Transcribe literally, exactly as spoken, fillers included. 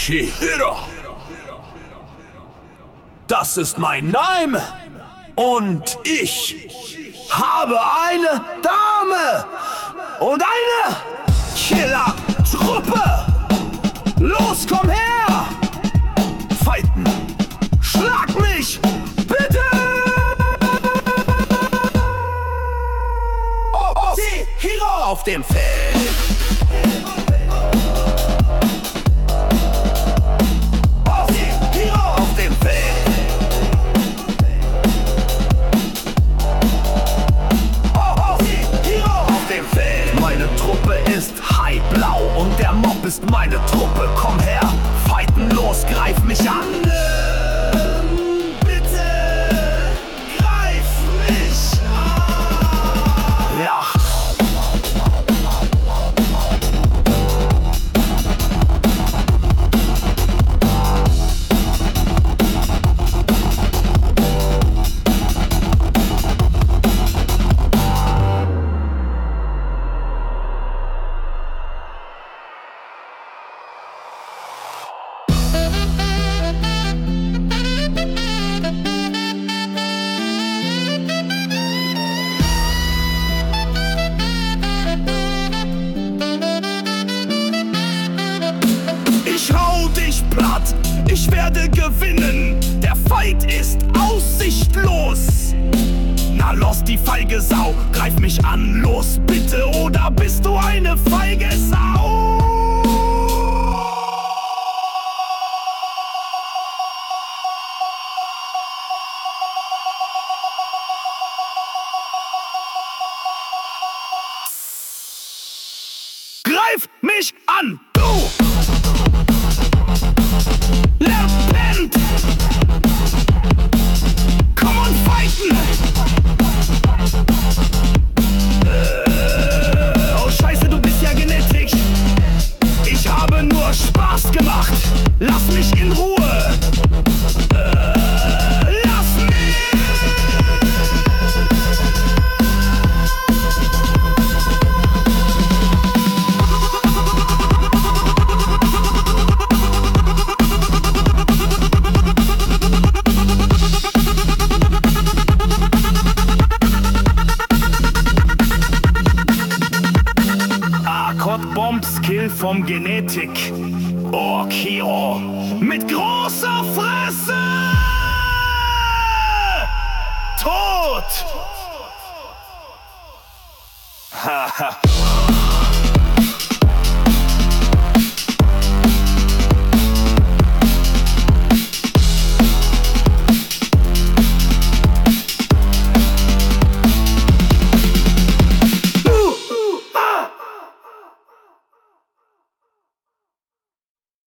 Akihiro. Das ist mein Name. Und ich habe eine Dame und eine Killer-Truppe. Los, komm her! Fighten! Schlag mich! Bitte! Oh, oh, Hero auf dem Feld! Und der Mob ist meine Truppe, komm her, fighten los, greif mich an. Ähm, bitte, greif mich an. Ja. Ich werde gewinnen, der Fight ist aussichtlos. Na los, die feige Sau, greif mich an, los bitte, oder bist du eine feige Sau? Greif mich an, du! Komm und fighten! Äh, oh Scheiße, du bist ja genetisch. Ich habe nur Spaß gemacht. Lass mich in Ruhe. Äh, lass mich! Bombskill vom Genetik. Oh, Kiro. Mit großer Fresse! Tot! Haha.